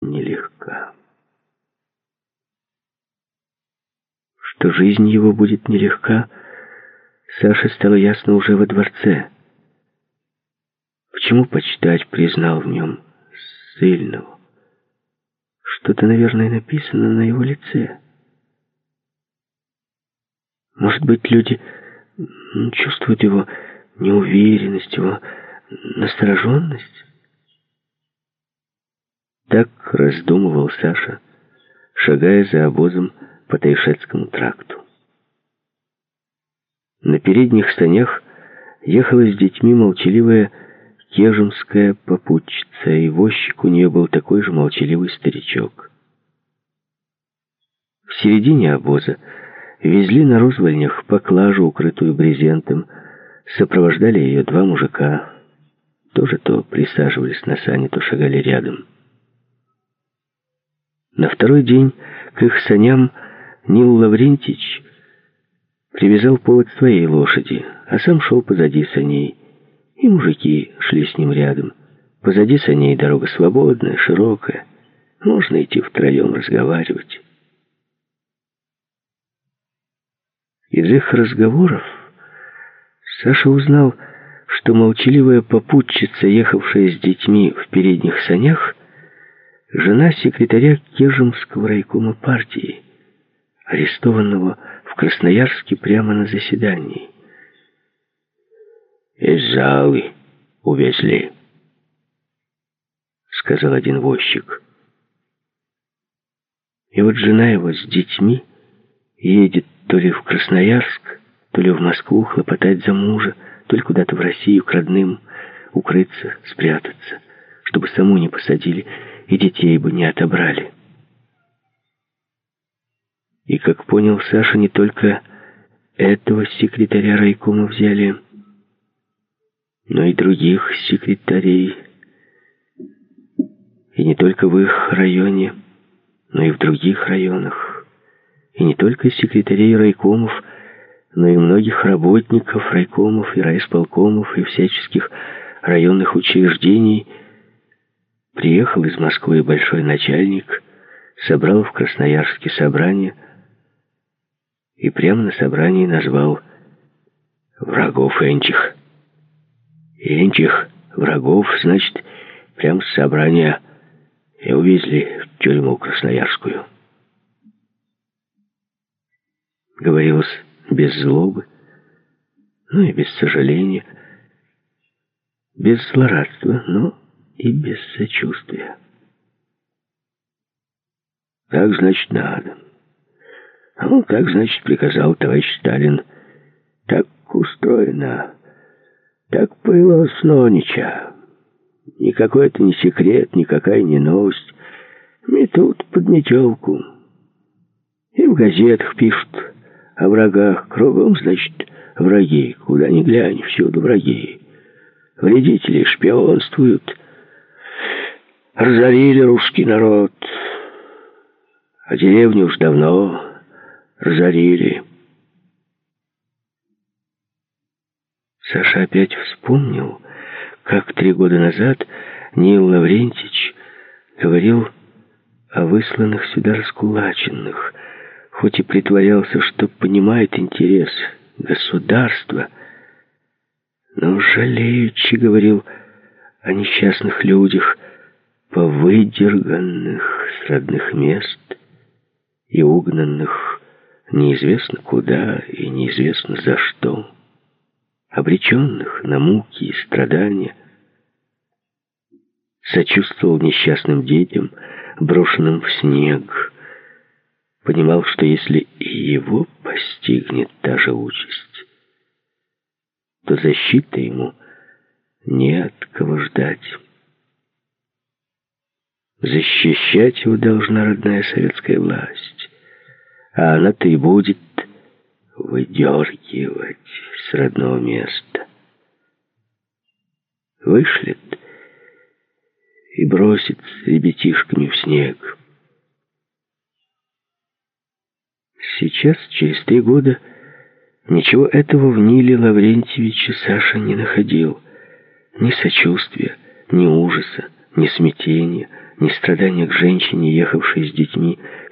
нелегка. Что жизнь его будет нелегка, Саше стало ясно уже во дворце. Почему почитать признал в нем ссыльного? Что-то, наверное, написано на его лице. Может быть, люди чувствуют его неуверенность, его настороженность? Так раздумывал Саша, шагая за обозом по Тайшетскому тракту. На передних санях ехала с детьми молчаливая кежемская попутчица, и возчик у нее был такой же молчаливый старичок. В середине обоза везли на розвальнях поклажу, укрытую брезентом, сопровождали ее два мужика. Тоже то присаживались на сани, то шагали рядом. На второй день к их саням Нил Лаврентич привязал повод своей лошади, а сам шел позади саней, и мужики шли с ним рядом. Позади саней дорога свободная, широкая, можно идти втроем разговаривать. Из их разговоров Саша узнал, что молчаливая попутчица, ехавшая с детьми в передних санях, жена секретаря Кежемского райкома партии, арестованного в Красноярске прямо на заседании. «Из залы увезли», — сказал один возчик. И вот жена его с детьми едет то ли в Красноярск, то ли в Москву хлопотать за мужа, то ли куда-то в Россию к родным, укрыться, спрятаться, чтобы саму не посадили и детей бы не отобрали. И, как понял Саша, не только этого секретаря райкома взяли, но и других секретарей. И не только в их районе, но и в других районах. И не только секретарей райкомов, но и многих работников райкомов и райисполкомов и всяческих районных учреждений. Приехал из Москвы большой начальник, собрал в Красноярске собрание и прямо на собрании назвал врагов Энчих. Энчих врагов, значит, прямо с собрания и увезли в тюрьму Красноярскую. Говорилось без злобы, ну и без сожаления, без злорадства, но и без сочувствия. Так, значит, надо. Ну, так, значит, приказал товарищ Сталин. Так устроено. Так повелось нонича. Никакой это не секрет, никакая не новость. Метут под метелку. И в газетах пишут о врагах. Кругом, значит, враги. Куда ни глянь, всюду враги. Вредители шпионствуют. Разорили русский народ. А деревню уж давно разорили. Саша опять вспомнил, как 3 года назад Нил Лаврентич говорил о высланных сюда раскулаченных, хоть и притворялся, что понимает интерес государства, но жалеючи говорил о несчастных людях, повыдерганных с родных мест и угнанных неизвестно куда и неизвестно за что, обреченных на муки и страдания. Сочувствовал несчастным детям, брошенным в снег. Понимал, что если и его постигнет та же участь, то защиты ему не от кого ждать. Защищать его должна родная советская власть, а она-то и будет выдергивать с родного места. Вышлет и бросит с ребятишками в снег. Сейчас, через 3 года, ничего этого в Ниле Лаврентьевиче Саша не находил. Ни сочувствия, ни ужаса, ни смятения, ни страдания к женщине, ехавшей с детьми,